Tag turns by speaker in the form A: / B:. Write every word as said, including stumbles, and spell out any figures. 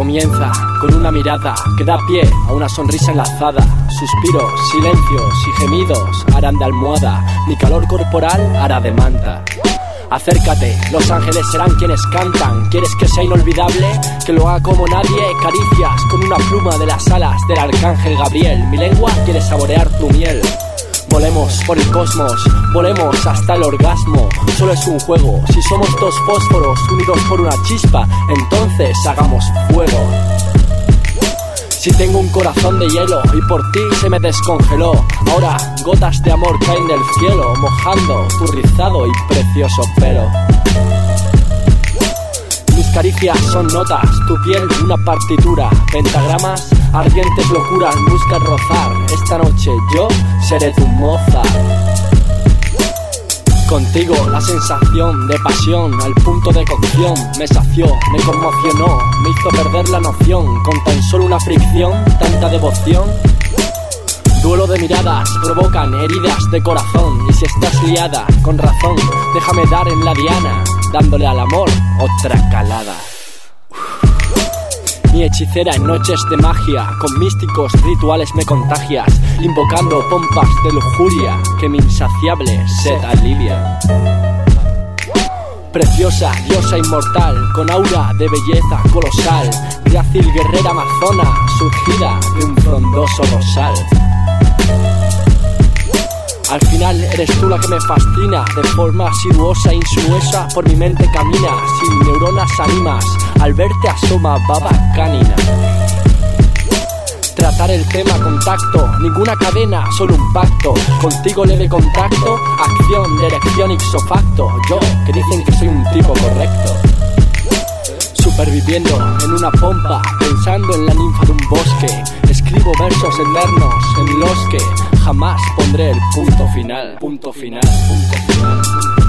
A: comienza con una mirada que da pie a una sonrisa enlazada. Suspiros, silencios y gemidos harán de almohada, mi calor corporal hará de manta. Acércate, los ángeles serán quienes cantan. ¿Quieres que sea inolvidable? Que lo haga como nadie. Caricias con una pluma de las alas del arcángel Gabriel. Mi lengua quiere saborear tu miel. Volemos por el cosmos, volemos hasta el orgasmo. Solo es un juego, si somos dos fósforos unidos por una chispa, entonces hagamos fuego. Si tengo un corazón de hielo y por ti se me descongeló, ahora gotas de amor caen del cielo, mojando tu rizado y precioso pelo. Mis caricias son notas, tu piel una partitura, pentagramas, ardientes locuras buscan rozar. Esta noche yo seré tu Mozart. Contigo la sensación de pasión al punto de cocción me sació, me conmocionó, me hizo perder la noción. Con tan solo una fricción, tanta devoción. Duelo de miradas provocan heridas de corazón. Y si estás liada, con razón, déjame dar en la diana, dándole al amor otra calada. Mi hechicera en noches de magia, con místicos rituales me contagias, invocando pompas de lujuria que mi insaciable sed alivia. Preciosa, diosa inmortal, con aura de belleza colosal, grácil guerrera amazona, surgida de un frondoso rosal. Al final eres tú la que me fascina, de forma sinuosa e insinuosa por mi mente camina, sin neuronas animas, al verte asoma baba canina. Tratar el tema contacto, ninguna cadena, solo un pacto, contigo leve contacto, acción de erección ipso facto, yo que dicen que soy un tipo correcto. Superviviendo en una pompa, pensando en la ninfa de un bosque, escribo versos eternos en los que jamás pondré el punto final, punto final, punto final.